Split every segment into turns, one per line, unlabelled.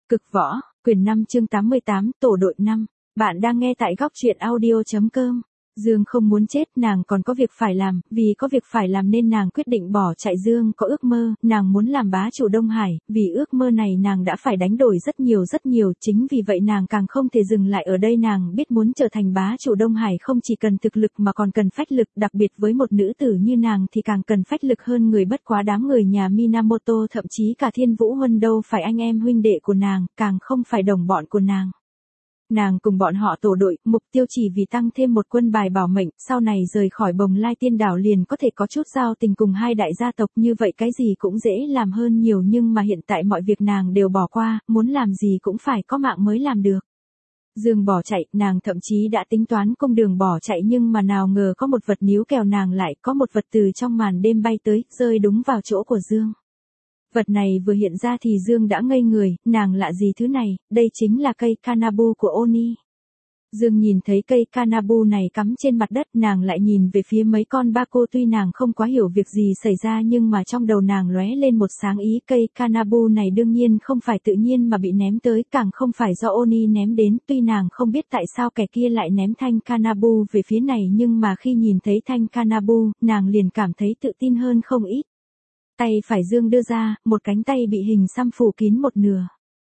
Cực võ, quyển 5 chương 88, tổ đội 5. Bạn đang nghe tại góc truyện audio.com. Dương không muốn chết, nàng còn có việc phải làm, vì có việc phải làm nên nàng quyết định bỏ chạy. Dương có ước mơ, nàng muốn làm bá chủ Đông Hải, vì ước mơ này nàng đã phải đánh đổi rất nhiều, chính vì vậy nàng càng không thể dừng lại ở đây. Nàng biết muốn trở thành bá chủ Đông Hải không chỉ cần thực lực mà còn cần phách lực, đặc biệt với một nữ tử như nàng thì càng cần phách lực hơn người. Bất quá đám người nhà Minamoto, thậm chí cả Thiên Vũ Huân đâu phải anh em huynh đệ của nàng, càng không phải đồng bọn của nàng. Nàng cùng bọn họ tổ đội, mục tiêu chỉ vì tăng thêm một quân bài bảo mệnh, sau này rời khỏi Bồng Lai Tiên Đảo liền có thể có chút giao tình cùng hai đại gia tộc, như vậy cái gì cũng dễ làm hơn nhiều. Nhưng mà hiện tại mọi việc nàng đều bỏ qua, muốn làm gì cũng phải có mạng mới làm được. Dương bỏ chạy, nàng thậm chí đã tính toán cung đường bỏ chạy, nhưng mà nào ngờ có một vật níu kèo nàng lại, có một vật từ trong màn đêm bay tới, rơi đúng vào chỗ của Dương. Vật này vừa hiện ra thì Dương đã ngây người, nàng lạ gì thứ này, đây chính là cây Kanabu của Oni. Dương nhìn thấy cây Kanabu này cắm trên mặt đất, nàng lại nhìn về phía mấy con Baku, tuy nàng không quá hiểu việc gì xảy ra nhưng mà trong đầu nàng lóe lên một sáng ý. Cây Kanabu này đương nhiên không phải tự nhiên mà bị ném tới, càng không phải do Oni ném đến, tuy nàng không biết tại sao kẻ kia lại ném thanh Kanabu về phía này, nhưng mà khi nhìn thấy thanh Kanabu, nàng liền cảm thấy tự tin hơn không ít. Tay phải Dương đưa ra, một cánh tay bị hình xăm phủ kín một nửa.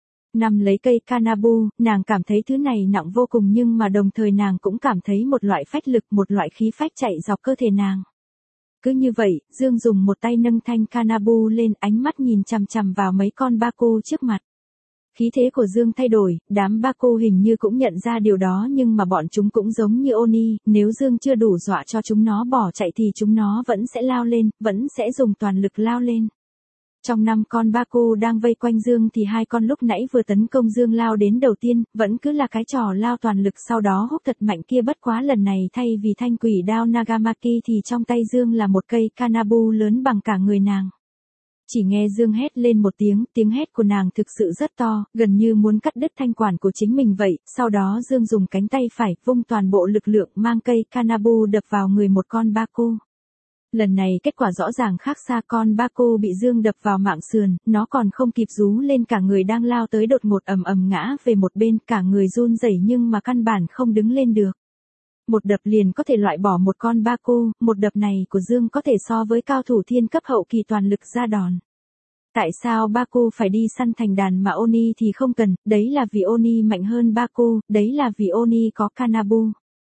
Nắm lấy cây Kanabu, nàng cảm thấy thứ này nặng vô cùng, nhưng mà đồng thời nàng cũng cảm thấy một loại phách lực, một loại khí phách chạy dọc cơ thể nàng. Cứ như vậy, Dương dùng một tay nâng thanh Kanabu lên, ánh mắt nhìn chằm chằm vào mấy con Baku trước mặt. Khí thế của Dương thay đổi, đám Baku hình như cũng nhận ra điều đó, nhưng mà bọn chúng cũng giống như Oni, nếu Dương chưa đủ dọa cho chúng nó bỏ chạy thì chúng nó vẫn sẽ lao lên, vẫn sẽ dùng toàn lực lao lên. Trong 5 con Baku đang vây quanh Dương thì 2 con lúc nãy vừa tấn công Dương lao đến đầu tiên, vẫn cứ là cái trò lao toàn lực sau đó húc thật mạnh kia, bất quá lần này thay vì thanh quỷ đao Nagamaki thì trong tay Dương là một cây Kanabu lớn bằng cả người nàng. Chỉ nghe Dương hét lên một tiếng hét của nàng thực sự rất to, gần như muốn cắt đứt thanh quản của chính mình vậy. Sau đó Dương dùng cánh tay phải vung toàn bộ lực lượng mang cây Kanabu đập vào người một con Baku. Lần này kết quả rõ ràng khác xa, con Baku bị Dương đập vào mạng sườn, nó còn không kịp rú lên, cả người đang lao tới đột ngột ầm ngã về một bên, cả người run rẩy nhưng mà căn bản không đứng lên được. Một đập liền có thể loại bỏ một con Baku, một đập này của Dương có thể so với cao thủ thiên cấp hậu kỳ toàn lực ra đòn. Tại sao Baku phải đi săn thành đàn mà Oni thì không cần, đấy là vì Oni mạnh hơn Baku, đấy là vì Oni có Kanabu.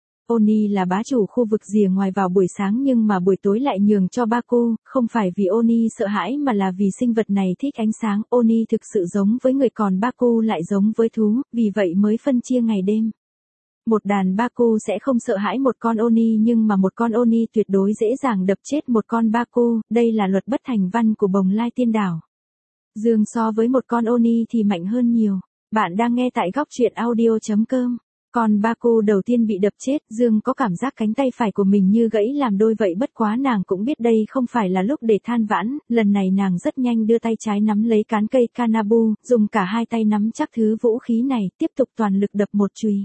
Oni là bá chủ khu vực rìa ngoài vào buổi sáng nhưng mà buổi tối lại nhường cho Baku, không phải vì Oni sợ hãi mà là vì sinh vật này thích ánh sáng. Oni thực sự giống với người còn Baku lại giống với thú, vì vậy mới phân chia ngày đêm. Một đàn Baku sẽ không sợ hãi một con Oni, nhưng mà một con Oni tuyệt đối dễ dàng đập chết một con Baku, đây là luật bất thành văn của Bồng Lai Tiên Đảo. Dương so với một con Oni thì mạnh hơn nhiều. Bạn đang nghe tại góc truyện audio.com. Con Baku đầu tiên bị đập chết, Dương có cảm giác cánh tay phải của mình như gãy làm đôi vậy, bất quá nàng cũng biết đây không phải là lúc để than vãn, lần này nàng rất nhanh đưa tay trái nắm lấy cán cây Kanabu, dùng cả hai tay nắm chắc thứ vũ khí này, tiếp tục toàn lực đập một chùy.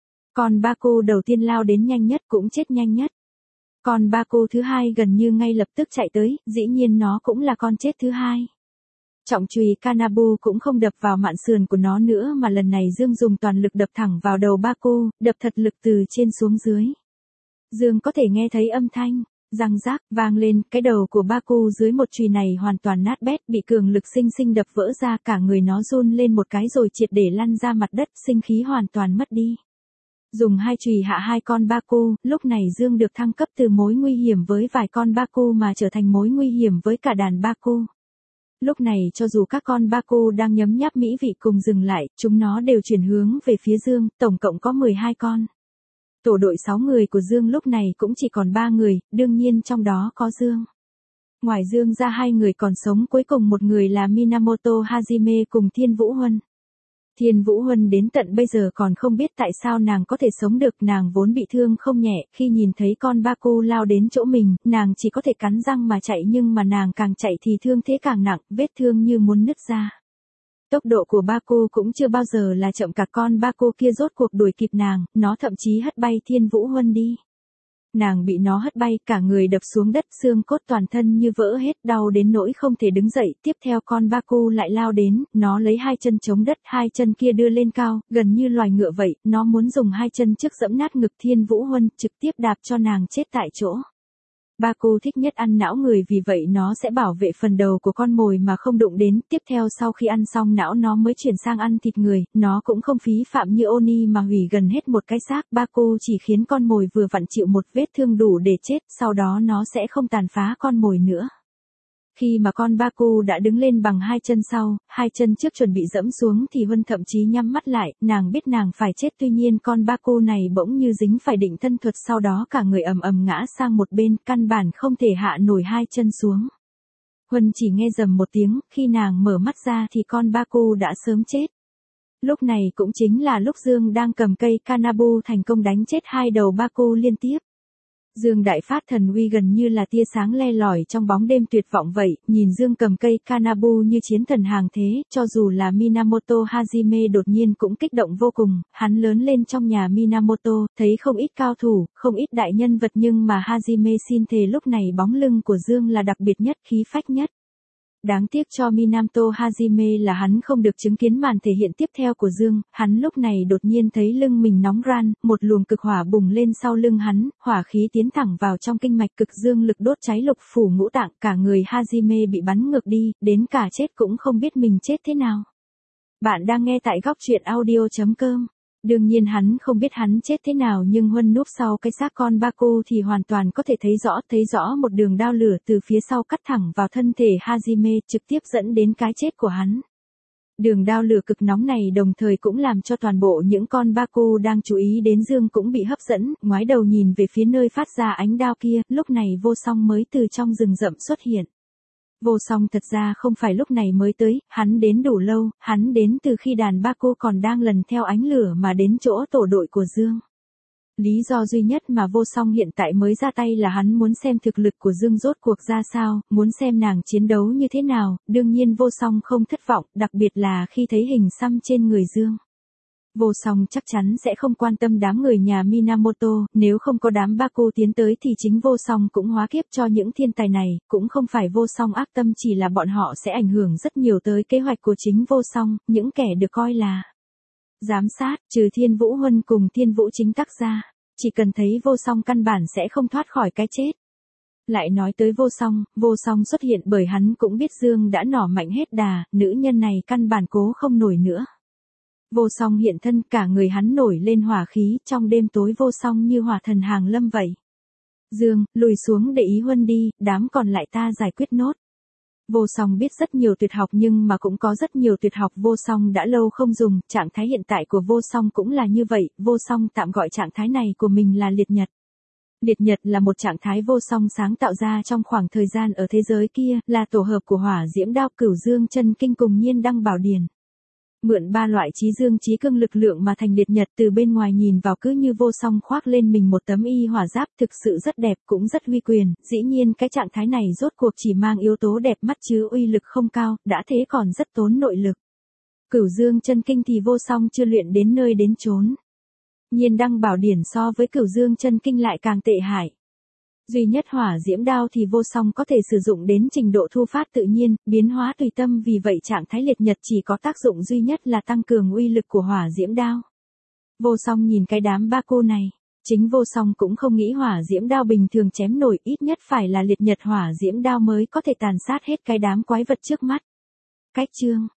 Con Baku đầu tiên lao đến nhanh nhất cũng chết nhanh nhất. Con Baku thứ hai gần như ngay lập tức chạy tới, dĩ nhiên nó cũng là con chết thứ hai. Trọng chùy Kanabu cũng không đập vào mạn sườn của nó nữa mà lần này Dương dùng toàn lực đập thẳng vào đầu Baku, đập thật lực từ trên xuống dưới. Dương có thể nghe thấy âm thanh răng rác vang lên, cái đầu của Baku dưới một chùy này hoàn toàn nát bét, bị cường lực sinh sinh đập vỡ ra, cả người nó run lên một cái rồi triệt để lăn ra mặt đất, sinh khí hoàn toàn mất đi. Dùng hai chùy hạ hai con Baku, lúc này Dương được thăng cấp từ mối nguy hiểm với vài con Baku mà trở thành mối nguy hiểm với cả đàn Baku. Lúc này cho dù các con Baku đang nhấm nháp mỹ vị cùng dừng lại, chúng nó đều chuyển hướng về phía Dương, tổng cộng có 12 con. Tổ đội 6 người của Dương lúc này cũng chỉ còn 3 người, đương nhiên trong đó có Dương. Ngoài Dương ra 2 người còn sống, cuối cùng một người là Minamoto Hajime cùng Thiên Vũ Huân. Thiên Vũ Huân đến tận bây giờ còn không biết tại sao nàng có thể sống được, nàng vốn bị thương không nhẹ, khi nhìn thấy con Baku lao đến chỗ mình, nàng chỉ có thể cắn răng mà chạy, nhưng mà nàng càng chạy thì thương thế càng nặng, vết thương như muốn nứt ra. Tốc độ của Baku cũng chưa bao giờ là chậm, cả con Baku kia rốt cuộc đuổi kịp nàng, nó thậm chí hất bay Thiên Vũ Huân đi. Nàng bị nó hất bay, cả người đập xuống đất, xương cốt toàn thân như vỡ hết, đau đến nỗi không thể đứng dậy. Tiếp theo con Baku lại lao đến, nó lấy hai chân chống đất, hai chân kia đưa lên cao, gần như loài ngựa vậy, nó muốn dùng hai chân trước giẫm nát ngực Thiên Vũ Huân, trực tiếp đạp cho nàng chết tại chỗ. Baku thích nhất ăn não người, vì vậy nó sẽ bảo vệ phần đầu của con mồi mà không đụng đến. Tiếp theo sau khi ăn xong não nó mới chuyển sang ăn thịt người, nó cũng không phí phạm như Oni mà hủy gần hết một cái xác. Baku chỉ khiến con mồi vừa vặn chịu một vết thương đủ để chết, sau đó nó sẽ không tàn phá con mồi nữa. Khi mà con Baku đã đứng lên bằng hai chân sau, hai chân trước chuẩn bị dẫm xuống thì Huân thậm chí nhắm mắt lại, nàng biết nàng phải chết, tuy nhiên con Baku này bỗng như dính phải định thân thuật, sau đó cả người ầm ầm ngã sang một bên, căn bản không thể hạ nổi hai chân xuống. Huân chỉ nghe rầm một tiếng, khi nàng mở mắt ra thì con Baku đã sớm chết. Lúc này cũng chính là lúc Dương đang cầm cây Kanabu thành công đánh chết hai đầu Baku liên tiếp. Dương đại phát thần uy gần như là tia sáng le lỏi trong bóng đêm tuyệt vọng vậy, nhìn Dương cầm cây Kanabu như chiến thần hàng thế, cho dù là Minamoto Hajime đột nhiên cũng kích động vô cùng. Hắn lớn lên trong nhà Minamoto, thấy không ít cao thủ, không ít đại nhân vật, nhưng mà Hajime xin thề lúc này bóng lưng của Dương là đặc biệt nhất, khí phách nhất. Đáng tiếc cho Minamoto Hajime là hắn không được chứng kiến màn thể hiện tiếp theo của Dương. Hắn lúc này đột nhiên thấy lưng mình nóng ran, một luồng cực hỏa bùng lên sau lưng hắn, hỏa khí tiến thẳng vào trong kinh mạch, cực dương lực đốt cháy lục phủ ngũ tạng, cả người Hajime bị bắn ngược đi, đến cả chết cũng không biết mình chết thế nào. Bạn đang nghe tại góc truyện audio.com. Đương nhiên hắn không biết hắn chết thế nào, nhưng Huân núp sau cái xác con Baku thì hoàn toàn có thể thấy rõ một đường đao lửa từ phía sau cắt thẳng vào thân thể Hajime, trực tiếp dẫn đến cái chết của hắn. Đường đao lửa cực nóng này đồng thời cũng làm cho toàn bộ những con Baku đang chú ý đến Dương cũng bị hấp dẫn, ngoái đầu nhìn về phía nơi phát ra ánh đao kia. Lúc này Vô Song mới từ trong rừng rậm xuất hiện. Vô Song thật ra không phải lúc này mới tới, hắn đến đủ lâu, hắn đến từ khi đàn Baku còn đang lần theo ánh lửa mà đến chỗ tổ đội của Dương. Lý do duy nhất mà Vô Song hiện tại mới ra tay là hắn muốn xem thực lực của Dương rốt cuộc ra sao, muốn xem nàng chiến đấu như thế nào. Đương nhiên Vô Song không thất vọng, đặc biệt là khi thấy hình xăm trên người Dương. Vô Song chắc chắn sẽ không quan tâm đám người nhà Minamoto, nếu không có đám Baku tiến tới thì chính Vô Song cũng hóa kiếp cho những thiên tài này. Cũng không phải Vô Song ác tâm, chỉ là bọn họ sẽ ảnh hưởng rất nhiều tới kế hoạch của chính Vô Song, những kẻ được coi là giám sát, trừ Thiên Vũ Huân cùng Thiên Vũ chính tác ra. Chỉ cần thấy Vô Song căn bản sẽ không thoát khỏi cái chết. Lại nói tới Vô Song xuất hiện bởi hắn cũng biết Dương đã nỏ mạnh hết đà, nữ nhân này căn bản cố không nổi nữa. Vô Song hiện thân, cả người hắn nổi lên hỏa khí, trong đêm tối Vô Song như hỏa thần hàng lâm vậy. Dương, lùi xuống để ý Huân đi, đám còn lại ta giải quyết nốt. Vô Song biết rất nhiều tuyệt học, nhưng mà cũng có rất nhiều tuyệt học Vô Song đã lâu không dùng, trạng thái hiện tại của Vô Song cũng là như vậy. Vô Song tạm gọi trạng thái này của mình là liệt nhật. Liệt nhật là một trạng thái Vô Song sáng tạo ra trong khoảng thời gian ở thế giới kia, là tổ hợp của hỏa diễm đao, cửu dương chân kinh cùng nhiên đăng bảo điển. Mượn ba loại chí dương chí cương lực lượng mà thành liệt nhật, từ bên ngoài nhìn vào cứ như Vô Song khoác lên mình một tấm y hỏa giáp, thực sự rất đẹp, cũng rất uy quyền. Dĩ nhiên cái trạng thái này rốt cuộc chỉ mang yếu tố đẹp mắt chứ uy lực không cao, đã thế còn rất tốn nội lực. Cửu dương chân kinh thì Vô Song chưa luyện đến nơi đến chốn. Nhiên đăng bảo điển so với cửu dương chân kinh lại càng tệ hại. Duy nhất hỏa diễm đao thì Vô Song có thể sử dụng đến trình độ thu phát tự nhiên, biến hóa tùy tâm, vì vậy trạng thái liệt nhật chỉ có tác dụng duy nhất là tăng cường uy lực của hỏa diễm đao. Vô Song nhìn cái đám Baku này, chính Vô Song cũng không nghĩ hỏa diễm đao bình thường chém nổi, ít nhất phải là liệt nhật hỏa diễm đao mới có thể tàn sát hết cái đám quái vật trước mắt. Cách chương